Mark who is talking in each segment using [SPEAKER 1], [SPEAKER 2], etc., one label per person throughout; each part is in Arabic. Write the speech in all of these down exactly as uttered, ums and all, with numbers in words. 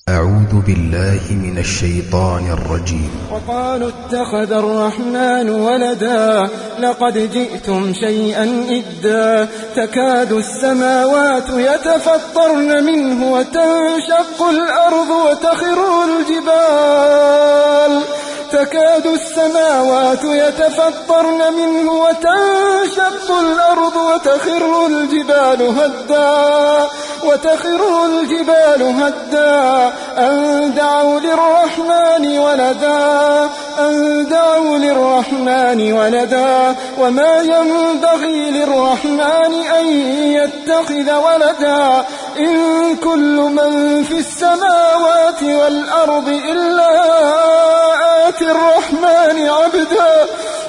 [SPEAKER 1] أعوذ بالله من الشيطان الرجيم.
[SPEAKER 2] وقالوا اتخذ الرحمن ولدا لقد جئتم شيئا إدا تكاد السماوات يتفطرن منه وتنشق الأرض وتخر الجبال تكاد السماوات يتفطرن منه وتنشق الأرض وتخر الجبال هدا وتخر الجبال هدا أن دعوا للرحمن ولدا أن دعوا للرحمن ولدا وما ينبغي للرحمن أن يتخذ ولدا إن كل من في السماوات والأرض إلا آتي الرحمن عبدا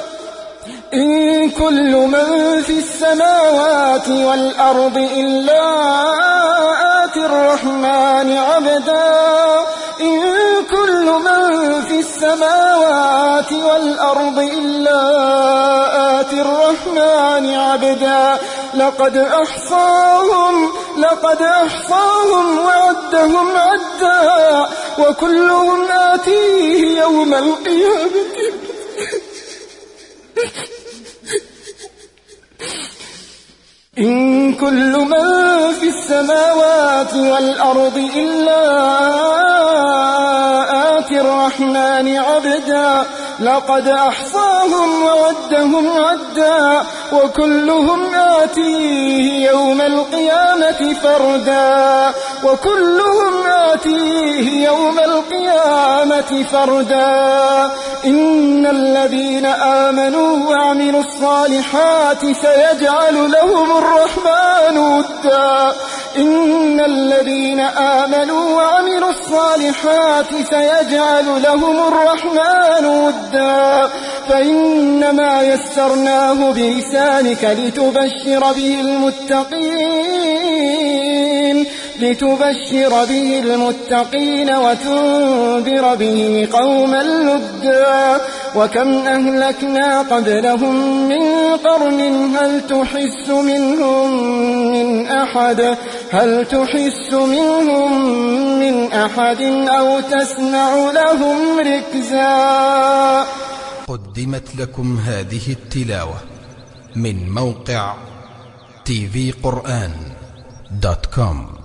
[SPEAKER 2] إن كل من في السماوات والأرض إلا آتي الرحمن عبدا إن كل من في السماوات والأرض إلا آتي الرحمن عبدا لقد أحصاهم لقد أحصاهم وعدهم عدا وكلهم آتيه يوم القيامة إن كل من في السماوات والأرض إلا آتي الرحمن عبدا لقد أحصاهم وعدهم عدا وكلهم آتيه يوم القيامة فردا وكلهم آتيه يوم القيامة فردا إن الذين آمنوا وعملوا الصالحات سيجعل لهم الرحمن ودا إن الذين آمنوا وعملوا الصالحات سيجعل لهم الرحمن ودا فإنما يسرناه بلسانك لتبشر به المتقين لتبشر به المتقين وتنذر به قوما لدا وكم أهلكنا قبلهم من قرن هل تحس منهم من أحد هل تحس منهم من أحد أو تسمع لهم ركزا.
[SPEAKER 1] قدمت لكم هذه التلاوة من موقع تي في قرآن دوت كوم.